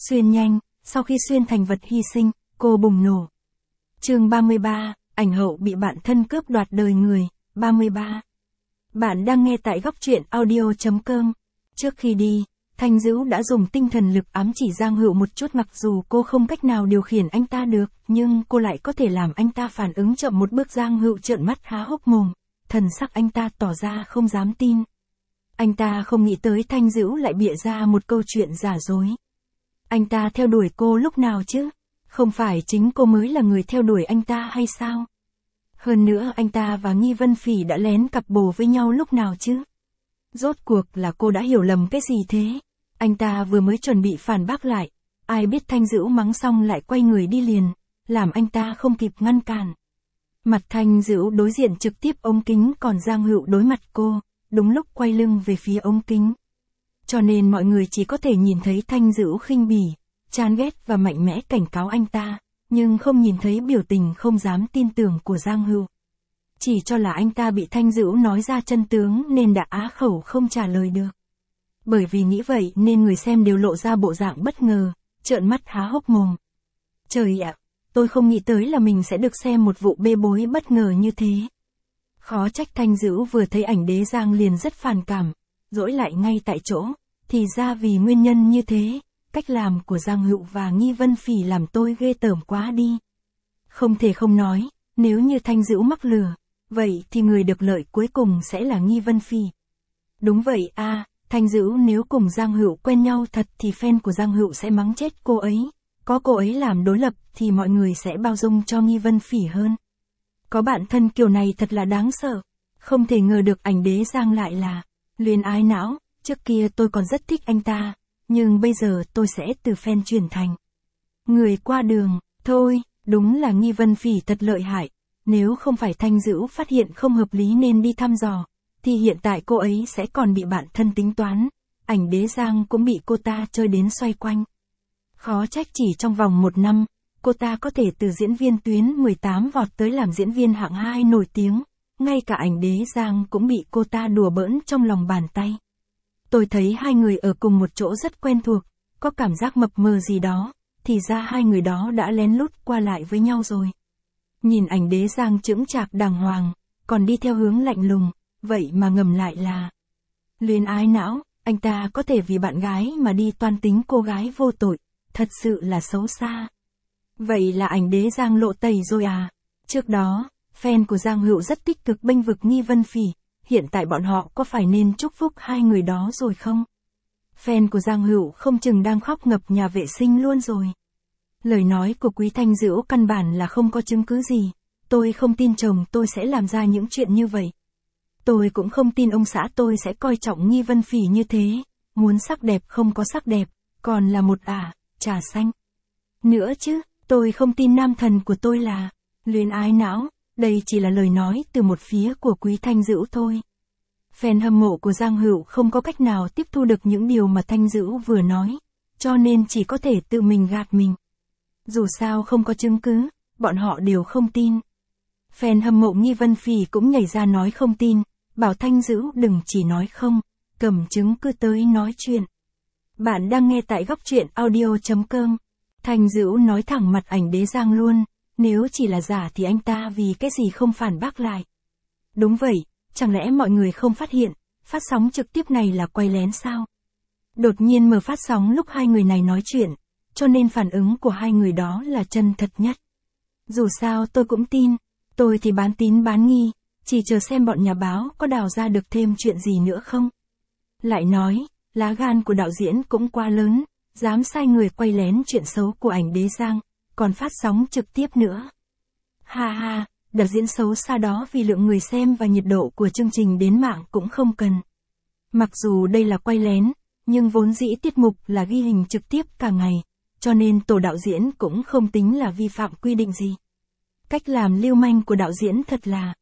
Xuyên nhanh, sau khi xuyên thành vật hy sinh, cô bùng nổ. Chương 33, ảnh hậu bị bạn thân cướp đoạt đời người, 33. Bạn đang nghe tại góc truyện audio.com. Trước khi đi, Thanh Dữu đã dùng tinh thần lực ám chỉ Giang Hữu một chút, mặc dù cô không cách nào điều khiển anh ta được, nhưng cô lại có thể làm anh ta phản ứng chậm một bước. Giang Hữu trợn mắt há hốc mồm, thần sắc anh ta tỏ ra không dám tin. Anh ta không nghĩ tới Thanh Dữu lại bịa ra một câu chuyện giả dối. Anh ta theo đuổi cô lúc nào chứ? Không phải chính cô mới là người theo đuổi anh ta hay sao? Hơn nữa anh ta và Nghi Vân Phỉ đã lén cặp bồ với nhau lúc nào chứ? Rốt cuộc là cô đã hiểu lầm cái gì thế? Anh ta vừa mới chuẩn bị phản bác lại, ai biết Thanh Dữu mắng xong lại quay người đi liền, làm anh ta không kịp ngăn cản. Mặt Thanh Dữu đối diện trực tiếp ống kính, còn Giang Hữu đối mặt cô, đúng lúc quay lưng về phía ống kính. Cho nên mọi người chỉ có thể nhìn thấy Thanh Dữu khinh bỉ, chán ghét và mạnh mẽ cảnh cáo anh ta, nhưng không nhìn thấy biểu tình không dám tin tưởng của Giang Hữu. Chỉ cho là anh ta bị Thanh Dữu nói ra chân tướng nên đã á khẩu không trả lời được. Bởi vì nghĩ vậy nên người xem đều lộ ra bộ dạng bất ngờ, trợn mắt há hốc mồm. Trời ạ, tôi không nghĩ tới là mình sẽ được xem một vụ bê bối bất ngờ như thế. Khó trách Thanh Dữu vừa thấy ảnh đế Giang liền rất phản cảm, dỗi lại ngay tại chỗ, thì ra vì nguyên nhân như thế, cách làm của Giang Hữu và Nghi Vân Phỉ làm tôi ghê tởm quá đi. Không thể không nói, nếu như Thanh Dữu mắc lừa, vậy thì người được lợi cuối cùng sẽ là Nghi Vân Phỉ. Đúng vậy à, Thanh Dữu nếu cùng Giang Hữu quen nhau thật thì fan của Giang Hữu sẽ mắng chết cô ấy, có cô ấy làm đối lập thì mọi người sẽ bao dung cho Nghi Vân Phỉ hơn. Có bạn thân kiểu này thật là đáng sợ, không thể ngờ được ảnh đế Giang lại là luyến ái não, trước kia tôi còn rất thích anh ta, nhưng bây giờ tôi sẽ từ fan chuyển thành người qua đường, thôi, đúng là Nghi Vân Phỉ thật lợi hại, nếu không phải Thanh Dữu phát hiện không hợp lý nên đi thăm dò, thì hiện tại cô ấy sẽ còn bị bạn thân tính toán, ảnh đế Giang cũng bị cô ta chơi đến xoay quanh. Khó trách chỉ trong vòng 1 năm, cô ta có thể từ diễn viên tuyến 18 vọt tới làm diễn viên hạng 2 nổi tiếng, ngay cả ảnh đế Giang cũng bị cô ta đùa bỡn trong lòng bàn tay. Tôi thấy hai người ở cùng một chỗ rất quen thuộc, có cảm giác mập mờ gì đó, thì ra hai người đó đã lén lút qua lại với nhau rồi. Nhìn ảnh đế Giang chững chạc đàng hoàng, còn đi theo hướng lạnh lùng, vậy mà ngầm lại là luyến ái não, anh ta có thể vì bạn gái mà đi toan tính cô gái vô tội, thật sự là xấu xa. Vậy là ảnh đế Giang lộ tẩy rồi à? Trước đó, fan của Giang Hữu rất tích cực bênh vực Nghi Vân Phỉ, hiện tại bọn họ có phải nên chúc phúc hai người đó rồi không? Fan của Giang Hữu không chừng đang khóc ngập nhà vệ sinh luôn rồi. Lời nói của Quý Thanh Dữu căn bản là không có chứng cứ gì, tôi không tin chồng tôi sẽ làm ra những chuyện như vậy. Tôi cũng không tin ông xã tôi sẽ coi trọng Nghi Vân Phỉ như thế, muốn sắc đẹp không có sắc đẹp, còn là một trà xanh. Nữa chứ, tôi không tin nam thần của tôi là luyến ái não, đây chỉ là lời nói từ một phía của Quý Thanh Dữu thôi. Fan hâm mộ của Giang Hữu không có cách nào tiếp thu được những điều mà Thanh Dữu vừa nói, cho nên chỉ có thể tự mình gạt mình. Dù sao không có chứng cứ, bọn họ đều không tin. Fan hâm mộ Nghi Vân Phỉ cũng nhảy ra nói không tin, bảo Thanh Dữu đừng chỉ nói không, cầm chứng cứ tới nói chuyện. Bạn đang nghe tại góc truyện audio.com. Thanh Dữu nói thẳng mặt ảnh đế Giang luôn, nếu chỉ là giả thì anh ta vì cái gì không phản bác lại. Đúng vậy, chẳng lẽ mọi người không phát hiện, phát sóng trực tiếp này là quay lén sao? Đột nhiên mở phát sóng lúc hai người này nói chuyện, cho nên phản ứng của hai người đó là chân thật nhất. Dù sao tôi cũng tin, tôi thì bán tín bán nghi, chỉ chờ xem bọn nhà báo có đào ra được thêm chuyện gì nữa không. Lại nói, lá gan của đạo diễn cũng quá lớn, dám sai người quay lén chuyện xấu của ảnh đế Giang, còn phát sóng trực tiếp nữa. Ha ha, đạo diễn xấu xa đó vì lượng người xem và nhiệt độ của chương trình đến mạng cũng không cần. Mặc dù đây là quay lén, nhưng vốn dĩ tiết mục là ghi hình trực tiếp cả ngày, cho nên tổ đạo diễn cũng không tính là vi phạm quy định gì. Cách làm lưu manh của đạo diễn thật là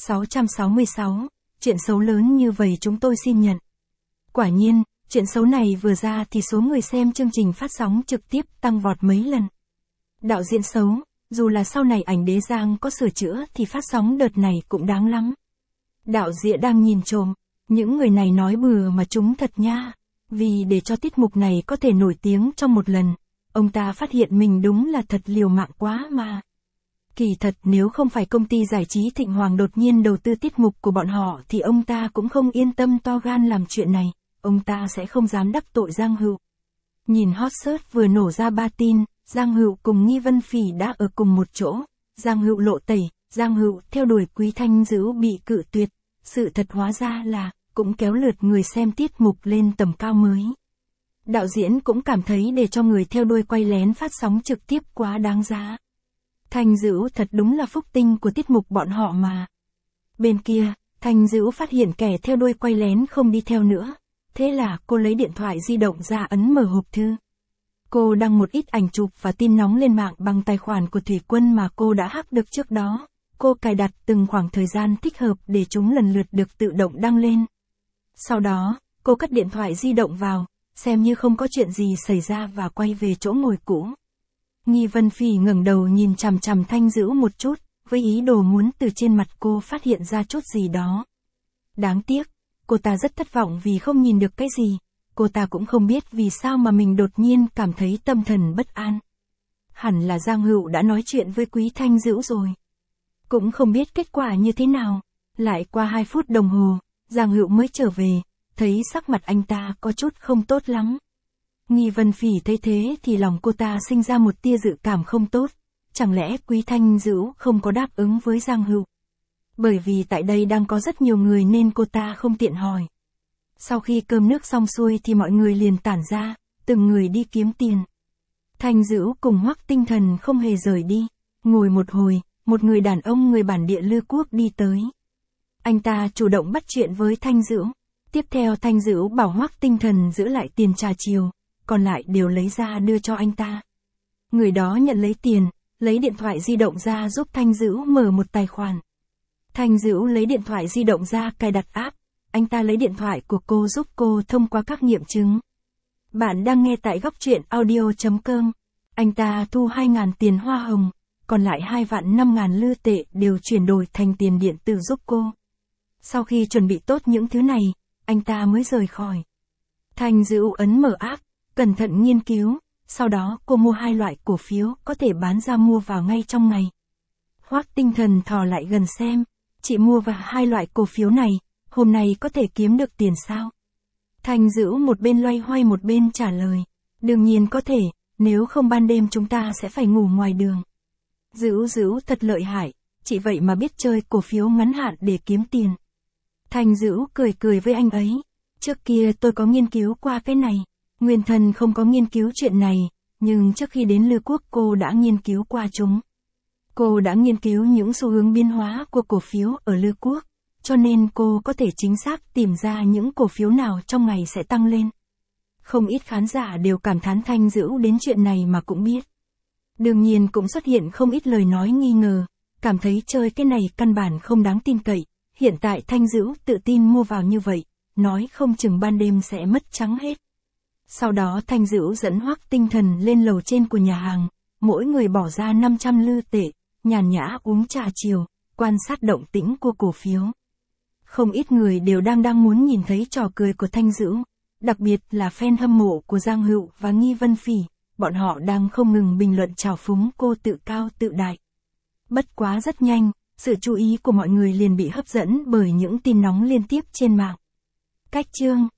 666, chuyện xấu lớn như vậy chúng tôi xin nhận. Quả nhiên, chuyện xấu này vừa ra thì số người xem chương trình phát sóng trực tiếp tăng vọt mấy lần. Đạo diễn xấu, dù là sau này ảnh đế Giang có sửa chữa thì phát sóng đợt này cũng đáng lắm. Đạo diễn đang nhìn trộm, những người này nói bừa mà chúng thật nha. Vì để cho tiết mục này có thể nổi tiếng trong một lần, ông ta phát hiện mình đúng là thật liều mạng quá mà. Kỳ thật nếu không phải công ty giải trí Thịnh Hoàng đột nhiên đầu tư tiết mục của bọn họ thì ông ta cũng không yên tâm to gan làm chuyện này, ông ta sẽ không dám đắc tội Giang Hựu. Nhìn hot search vừa nổ ra 3 tin, Giang Hựu cùng Nghi Vân Phỉ đã ở cùng một chỗ, Giang Hựu lộ tẩy, Giang Hựu theo đuổi Quý Thanh Dữ bị cự tuyệt, sự thật hóa ra là, cũng kéo lượt người xem tiết mục lên tầm cao mới. Đạo diễn cũng cảm thấy để cho người theo đuôi quay lén phát sóng trực tiếp quá đáng giá. Thanh Dữ thật đúng là phúc tinh của tiết mục bọn họ mà. Bên kia, Thanh Dữ phát hiện kẻ theo đuôi quay lén không đi theo nữa. Thế là cô lấy điện thoại di động ra ấn mở hộp thư. Cô đăng một ít ảnh chụp và tin nóng lên mạng bằng tài khoản của Thủy Quân mà cô đã hack được trước đó. Cô cài đặt từng khoảng thời gian thích hợp để chúng lần lượt được tự động đăng lên. Sau đó, cô cất điện thoại di động vào, xem như không có chuyện gì xảy ra và quay về chỗ ngồi cũ. Nghi Vân Phỉ ngẩng đầu nhìn chằm chằm Thanh Dữ một chút, với ý đồ muốn từ trên mặt cô phát hiện ra chút gì đó. Đáng tiếc, cô ta rất thất vọng vì không nhìn được cái gì, cô ta cũng không biết vì sao mà mình đột nhiên cảm thấy tâm thần bất an. Hẳn là Giang Hựu đã nói chuyện với Quý Thanh Dữ rồi. Cũng không biết kết quả như thế nào, lại qua 2 phút đồng hồ, Giang Hựu mới trở về, thấy sắc mặt anh ta có chút không tốt lắm. Nghi Vân Phỉ thấy thế thì lòng cô ta sinh ra một tia dự cảm không tốt, chẳng lẽ Quý Thanh Dữ không có đáp ứng với Giang Hựu? Bởi vì tại đây đang có rất nhiều người nên cô ta không tiện hỏi. Sau khi cơm nước xong xuôi thì mọi người liền tản ra, từng người đi kiếm tiền. Thanh Dữ cùng Hoắc Tinh Thần không hề rời đi, ngồi một hồi, một người đàn ông người bản địa Lư Quốc đi tới. Anh ta chủ động bắt chuyện với Thanh Dữ. Tiếp theo Thanh Dữ bảo Hoắc Tinh Thần giữ lại tiền trà chiều, còn lại đều lấy ra đưa cho anh ta. Người đó nhận lấy tiền, lấy điện thoại di động ra giúp Thanh Dữ mở một tài khoản. Thanh Dữ lấy điện thoại di động ra cài đặt app, anh ta lấy điện thoại của cô giúp cô thông qua các nghiệm chứng. Bạn đang nghe tại góc truyện audio.com. Anh ta thu 2.000 tiền hoa hồng, còn lại 2.500.000 lư tệ đều chuyển đổi thành tiền điện tử giúp cô. Sau khi chuẩn bị tốt những thứ này, anh ta mới rời khỏi. Thanh Dữ ấn mở app, cẩn thận nghiên cứu, sau đó cô mua 2 loại cổ phiếu có thể bán ra mua vào ngay trong ngày. Hoắc Tinh Thần thò lại gần xem, chị mua vào 2 loại cổ phiếu này, hôm nay có thể kiếm được tiền sao? Thanh Dữ một bên loay hoay một bên trả lời, đương nhiên có thể, nếu không ban đêm chúng ta sẽ phải ngủ ngoài đường. Dữ thật lợi hại, chị vậy mà biết chơi cổ phiếu ngắn hạn để kiếm tiền. Thanh Dữ cười với anh ấy, trước kia tôi có nghiên cứu qua cái này, Nguyên Thần không có nghiên cứu chuyện này, nhưng trước khi đến Lư Quốc cô đã nghiên cứu qua chúng. Cô đã nghiên cứu những xu hướng biến hóa của cổ phiếu ở Lư Quốc, cho nên cô có thể chính xác tìm ra những cổ phiếu nào trong ngày sẽ tăng lên. Không ít khán giả đều cảm thán Thanh Dữ đến chuyện này mà cũng biết. Đương nhiên cũng xuất hiện không ít lời nói nghi ngờ, cảm thấy chơi cái này căn bản không đáng tin cậy. Hiện tại Thanh Dữ tự tin mua vào như vậy, nói không chừng ban đêm sẽ mất trắng hết. Sau đó Thanh Dữ dẫn Hoắc Tinh Thần lên lầu trên của nhà hàng, mỗi người bỏ ra 500 lư tệ, nhàn nhã uống trà chiều, quan sát động tĩnh của cổ phiếu. Không ít người đều đang muốn nhìn thấy trò cười của Thanh Dữ, đặc biệt là fan hâm mộ của Giang Hựu và Nghi Vân Phỉ, bọn họ đang không ngừng bình luận trào phúng cô tự cao tự đại. Bất quá rất nhanh, sự chú ý của mọi người liền bị hấp dẫn bởi những tin nóng liên tiếp trên mạng. Cách chương